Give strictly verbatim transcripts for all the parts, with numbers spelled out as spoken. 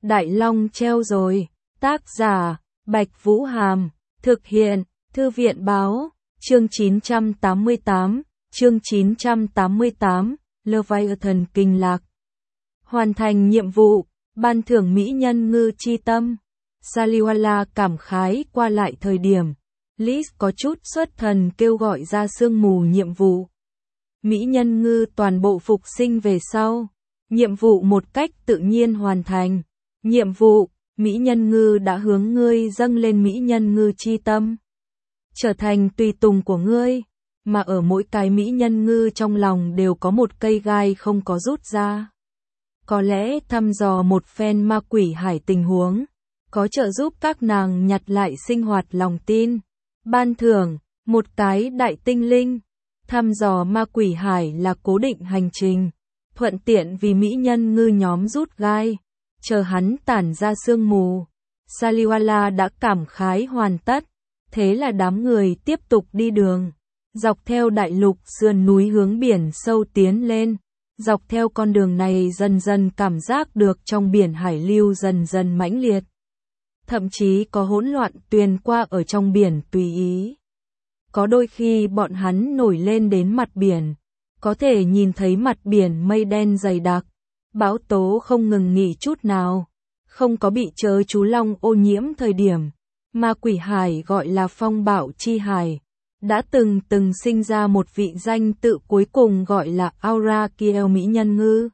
Đại Long treo rồi. Tác giả, Bạch Vũ Hàm. Thực hiện, Thư viện báo. Chương chín trăm tám mươi tám. Chương chín trăm tám mươi tám. Leviathan kinh lạc. Hoàn thành nhiệm vụ. Ban thưởng mỹ nhân ngư chi tâm. Saliwala cảm khái qua lại thời điểm. Liz có chút xuất thần kêu gọi ra sương mù nhiệm vụ. Mỹ nhân ngư toàn bộ phục sinh về sau. Nhiệm vụ một cách tự nhiên hoàn thành. Nhiệm vụ, Mỹ nhân ngư đã hướng ngươi dâng lên Mỹ nhân ngư chi tâm. Trở thành tùy tùng của ngươi, mà ở mỗi cái Mỹ nhân ngư trong lòng đều có một cây gai không có rút ra. Có lẽ thăm dò một phen ma quỷ hải tình huống, có trợ giúp các nàng nhặt lại sinh hoạt lòng tin. Ban thưởng, một cái đại tinh linh. Thăm dò ma quỷ hải là cố định hành trình, thuận tiện vì mỹ nhân ngư nhóm rút gai, chờ hắn tản ra sương mù. Saliwala đã cảm khái hoàn tất, thế là đám người tiếp tục đi đường, dọc theo đại lục sườn núi hướng biển sâu tiến lên. Dọc theo con đường này dần dần cảm giác được trong biển hải lưu dần dần mãnh liệt. Thậm chí có hỗn loạn tuyền qua ở trong biển tùy ý. Có đôi khi bọn hắn nổi lên đến mặt biển, có thể nhìn thấy mặt biển mây đen dày đặc, bão tố không ngừng nghỉ chút nào, không có bị chớ chú long ô nhiễm thời điểm. Ma quỷ hải gọi là phong bạo chi hải, đã từng từng sinh ra một vị danh tự cuối cùng gọi là Aura Kiel mỹ nhân ngư.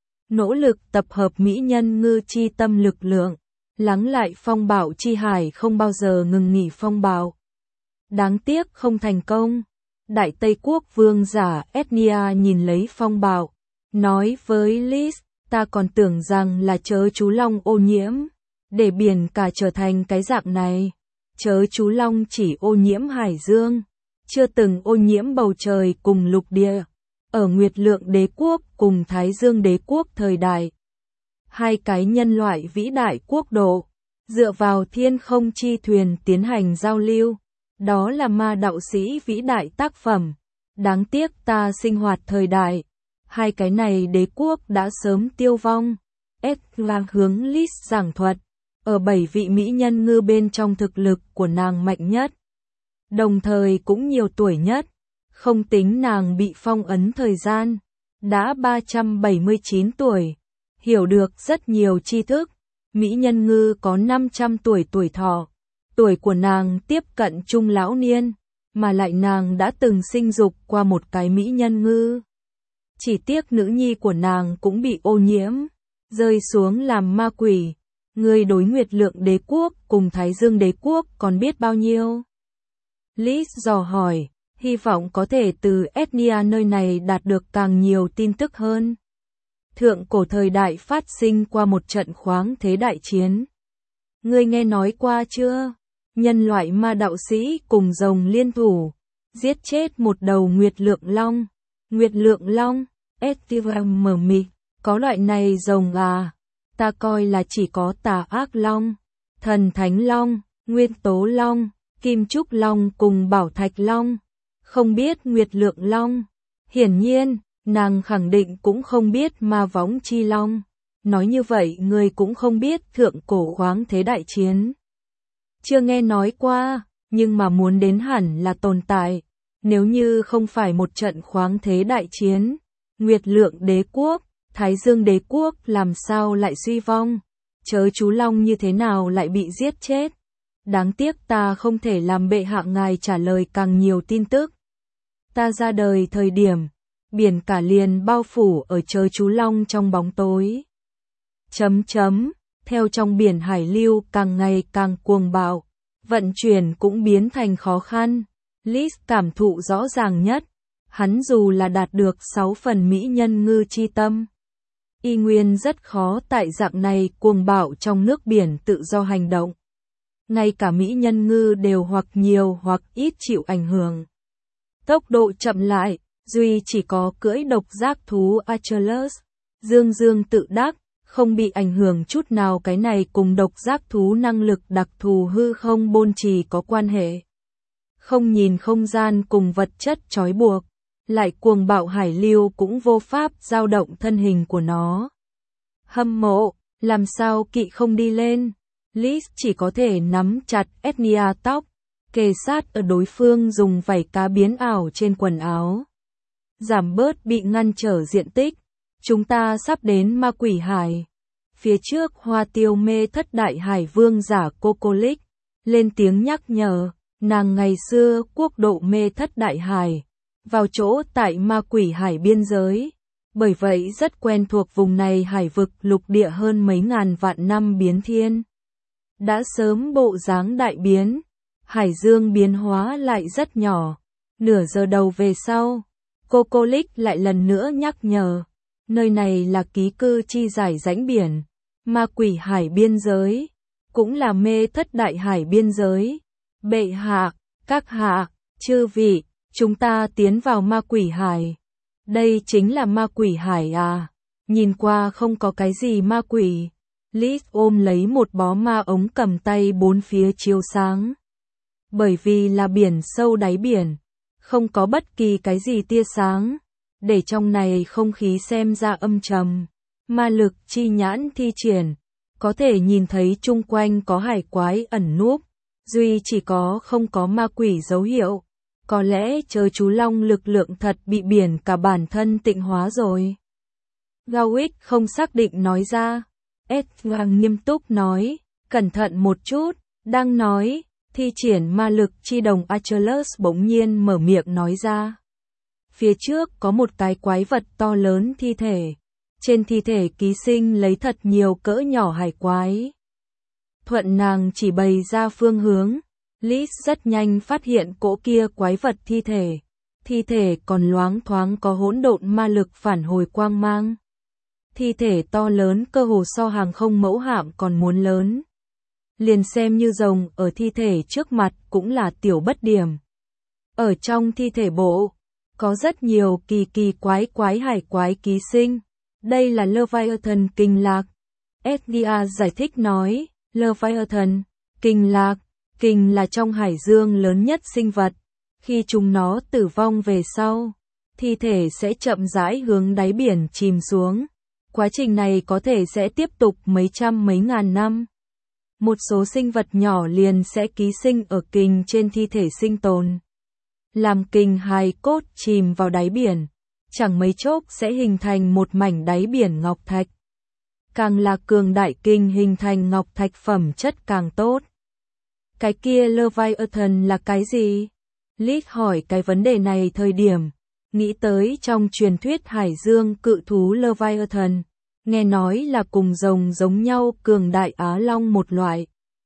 Nỗ lực tập hợp mỹ nhân ngư chi tâm lực lượng, lắng lại phong bạo chi hải không bao giờ ngừng nghỉ phong bạo. Đáng tiếc không thành công. Đại Tây Quốc vương giả Ethnia nhìn lấy phong bạo, nói với Liz, ta còn tưởng rằng là chớ chú long ô nhiễm, để biển cả trở thành cái dạng này. Chớ chú long chỉ ô nhiễm hải dương, chưa từng ô nhiễm bầu trời cùng lục địa. Ở Nguyệt Lượng Đế Quốc cùng Thái Dương Đế Quốc thời đại, hai cái nhân loại vĩ đại quốc độ, dựa vào thiên không chi thuyền tiến hành giao lưu. Đó là ma đạo sĩ vĩ đại tác phẩm. Đáng tiếc ta sinh hoạt thời đại, hai cái này đế quốc đã sớm tiêu vong. Edgar hướng Liz giảng thuật, ở bảy vị mỹ nhân ngư bên trong thực lực của nàng mạnh nhất, đồng thời cũng nhiều tuổi nhất, không tính nàng bị phong ấn thời gian, đã ba trăm bảy mươi chín tuổi, hiểu được rất nhiều tri thức. Mỹ nhân ngư có năm trăm tuổi tuổi thọ. Tuổi của nàng tiếp cận trung lão niên, mà lại nàng đã từng sinh dục qua một cái mỹ nhân ngư. Chỉ tiếc nữ nhi của nàng cũng bị ô nhiễm, rơi xuống làm ma quỷ. Người đối Nguyệt Lượng Đế Quốc cùng Thái Dương Đế Quốc còn biết bao nhiêu? Liz dò hỏi, hy vọng có thể từ Ethnia nơi này đạt được càng nhiều tin tức hơn. Thượng cổ thời đại phát sinh qua một trận khoáng thế đại chiến. Ngươi nghe nói qua chưa? Nhân loại ma đạo sĩ cùng rồng liên thủ, giết chết một đầu Nguyệt Lượng Long. Nguyệt Lượng Long, Estivam mờ mịt, có loại này rồng à? Ta coi là chỉ có Tà Ác Long, Thần Thánh Long, Nguyên Tố Long, Kim Trúc Long cùng Bảo Thạch Long. Không biết Nguyệt Lượng Long. Hiển nhiên, nàng khẳng định cũng không biết Ma Võng Chi Long. Nói như vậy người cũng không biết thượng cổ khoáng thế đại chiến. Chưa nghe nói qua, nhưng mà muốn đến hẳn là tồn tại. Nếu như không phải một trận khoáng thế đại chiến, Nguyệt Lượng Đế Quốc, Thái Dương Đế Quốc làm sao lại suy vong? Chớ chú long như thế nào lại bị giết chết? Đáng tiếc ta không thể làm bệ hạ ngài trả lời càng nhiều tin tức. Ta ra đời thời điểm, biển cả liền bao phủ ở chớ chú long trong bóng tối. Chấm chấm, theo trong biển hải lưu càng ngày càng cuồng bạo, vận chuyển cũng biến thành khó khăn. Liz cảm thụ rõ ràng nhất, hắn dù là đạt được sáu phần mỹ nhân ngư chi tâm, y nguyên rất khó tại dạng này cuồng bạo trong nước biển tự do hành động. Ngay cả mỹ nhân ngư đều hoặc nhiều hoặc ít chịu ảnh hưởng. Tốc độ chậm lại, duy chỉ có cưỡi độc giác thú Achilles, dương dương tự đắc, không bị ảnh hưởng chút nào. Cái này cùng độc giác thú năng lực đặc thù hư không bôn trì có quan hệ. Không nhìn không gian cùng vật chất trói buộc, lại cuồng bạo hải lưu cũng vô pháp dao động thân hình của nó. Hâm mộ, Làm sao kỵ không đi lên? Liz chỉ có thể nắm chặt Ethnia tóc, kề sát ở đối phương dùng vảy cá biến ảo trên quần áo. Giảm bớt bị ngăn trở diện tích. Chúng ta sắp đến ma quỷ hải. Phía trước Hoa Tiêu Mê Thất Đại Hải Vương giả Coco-Lick lên tiếng nhắc nhở, nàng ngày xưa quốc độ Mê Thất Đại Hải, vào chỗ tại ma quỷ hải biên giới, bởi vậy rất quen thuộc vùng này hải vực lục địa hơn mấy ngàn vạn năm biến thiên. Đã sớm bộ dáng đại biến, hải dương biến hóa lại rất nhỏ, nửa giờ đầu về sau, Coco-Lick lại lần nữa nhắc nhở, nơi này là ký cư chi giải rãnh biển, ma quỷ hải biên giới, cũng là Mê Thất Đại Hải biên giới. Bệ hạ, các hạ, chư vị, chúng ta tiến vào ma quỷ hải. Đây chính là ma quỷ hải à? Nhìn qua không có cái gì ma quỷ. Liz ôm lấy một bó ma ống cầm tay bốn phía chiếu sáng. Bởi vì là biển sâu đáy biển, không có bất kỳ cái gì tia sáng, để trong này không khí xem ra âm trầm. Ma lực chi nhãn thi triển, có thể nhìn thấy chung quanh có hải quái ẩn núp, duy chỉ có không có ma quỷ dấu hiệu. Có lẽ trời chú long lực lượng thật bị biển cả bản thân tịnh hóa rồi. Gawick không xác định nói ra. Edgar nghiêm túc nói, cẩn thận một chút, đang nói, thi triển ma lực chi đồng Achilles bỗng nhiên mở miệng nói ra. Phía trước có một cái quái vật to lớn thi thể. Trên thi thể ký sinh lấy thật nhiều cỡ nhỏ hải quái. Thuận nàng chỉ bày ra phương hướng. Liz rất nhanh phát hiện cỗ kia quái vật thi thể. Thi thể còn loáng thoáng có hỗn độn ma lực phản hồi quang mang. Thi thể to lớn cơ hồ so hàng không mẫu hạm còn muốn lớn. Liền xem như rồng ở thi thể trước mặt cũng là tiểu bất điểm. Ở trong thi thể bộ, có rất nhiều kỳ kỳ quái quái hải quái ký sinh. Đây là Leviathan kinh lạc. Edgar giải thích nói, Leviathan, kinh lạc, kinh là trong hải dương lớn nhất sinh vật. Khi chúng nó tử vong về sau, thi thể sẽ chậm rãi hướng đáy biển chìm xuống. Quá trình này có thể sẽ tiếp tục mấy trăm mấy ngàn năm. Một số sinh vật nhỏ liền sẽ ký sinh ở kình trên thi thể sinh tồn. Làm kình hài cốt chìm vào đáy biển, chẳng mấy chốc sẽ hình thành một mảnh đáy biển ngọc thạch. Càng là cường đại kình hình thành ngọc thạch phẩm chất càng tốt. Cái kia Leviathan là cái gì? Liz hỏi cái vấn đề này thời điểm, nghĩ tới trong truyền thuyết hải dương cự thú Leviathan, nghe nói là cùng rồng giống nhau cường đại Á Long một loại.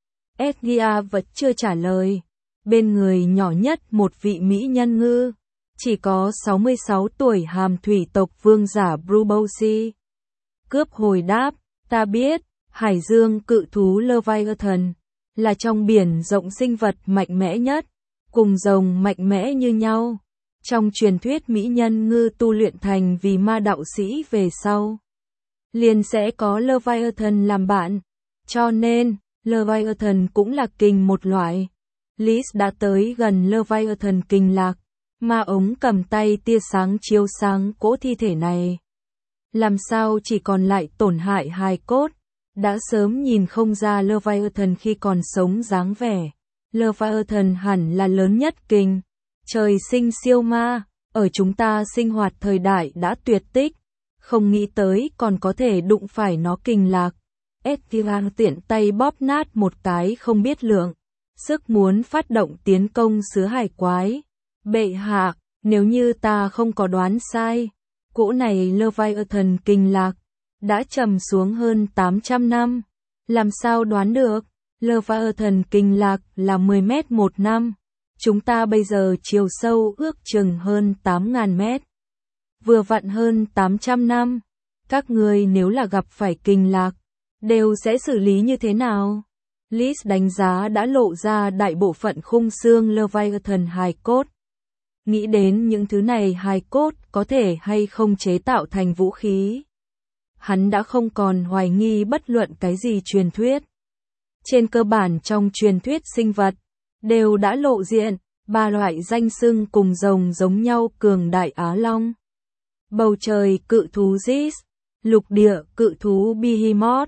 Edgar vẫn chưa trả lời. Bên người nhỏ nhất một vị mỹ nhân ngư, chỉ có sáu mươi sáu tuổi hàm thủy tộc vương giả Brubosi. Cướp hồi đáp, ta biết, hải dương cự thú Leviathan là trong biển rộng sinh vật mạnh mẽ nhất, cùng rồng mạnh mẽ như nhau. Trong truyền thuyết mỹ nhân ngư tu luyện thành vì ma đạo sĩ về sau, liền sẽ có Leviathan làm bạn, cho nên Leviathan cũng là kình một loại. Liz đã tới gần Leviathan kinh lạc, ma ống cầm tay tia sáng chiếu sáng cỗ thi thể này. Làm sao chỉ còn lại tổn hại hài cốt, đã sớm nhìn không ra Leviathan khi còn sống dáng vẻ. Leviathan hẳn là lớn nhất kình, trời sinh siêu ma, ở chúng ta sinh hoạt thời đại đã tuyệt tích, không nghĩ tới còn có thể đụng phải nó kinh lạc. Edgar tiện tay bóp nát một cái không biết lượng, sức muốn phát động tiến công xứ hải quái. Bệ hạ, nếu như ta không có đoán sai, cỗ này Leviathan kinh lạc đã trầm xuống hơn tám trăm năm. Làm sao đoán được? Leviathan kinh lạc là mười mét một năm. Chúng ta bây giờ chiều sâu ước chừng hơn tám nghìn mét. Vừa vặn hơn tám trăm năm. Các người nếu là gặp phải kinh lạc, đều sẽ xử lý như thế nào? Liz đánh giá đã lộ ra đại bộ phận khung xương Leviathan hài cốt. Nghĩ đến những thứ này hài cốt có thể hay không chế tạo thành vũ khí. Hắn đã không còn hoài nghi bất luận cái gì truyền thuyết. Trên cơ bản trong truyền thuyết sinh vật, đều đã lộ diện, ba loại danh xưng cùng rồng giống nhau cường đại Á Long. Bầu trời cự thú Zeus, lục địa cự thú Behemoth,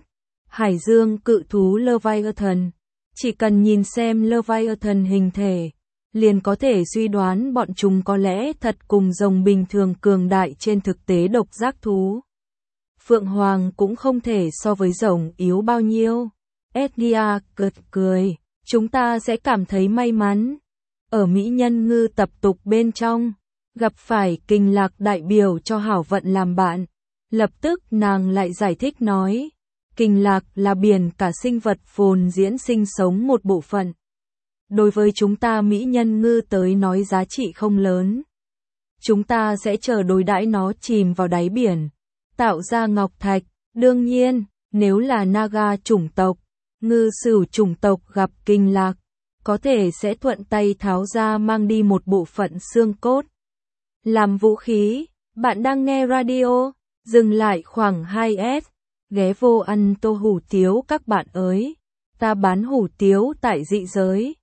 Hải dương cự thú Leviathan. Chỉ cần nhìn xem Leviathan hình thể, liền có thể suy đoán bọn chúng có lẽ thật cùng rồng bình thường cường đại trên thực tế độc giác thú. Phượng Hoàng cũng không thể so với rồng yếu bao nhiêu. Edgia cợt cười, chúng ta sẽ cảm thấy may mắn. Ở Mỹ Nhân Ngư tập tục bên trong, gặp phải Kình Lạc đại biểu cho hảo vận làm bạn. Lập tức nàng lại giải thích nói, Kình Lạc là biển cả sinh vật phồn diễn sinh sống một bộ phận. Đối với chúng ta Mỹ Nhân Ngư tới nói giá trị không lớn. Chúng ta sẽ chờ đối đãi nó chìm vào đáy biển, tạo ra ngọc thạch. Đương nhiên, nếu là Naga chủng tộc, ngư sửu chủng tộc gặp Kình Lạc, có thể sẽ thuận tay tháo ra mang đi một bộ phận xương cốt làm vũ khí. Bạn đang nghe radio, dừng lại khoảng hai s, ghé vô ăn tô hủ tiếu các bạn ơi. Ta bán hủ tiếu tại dị giới.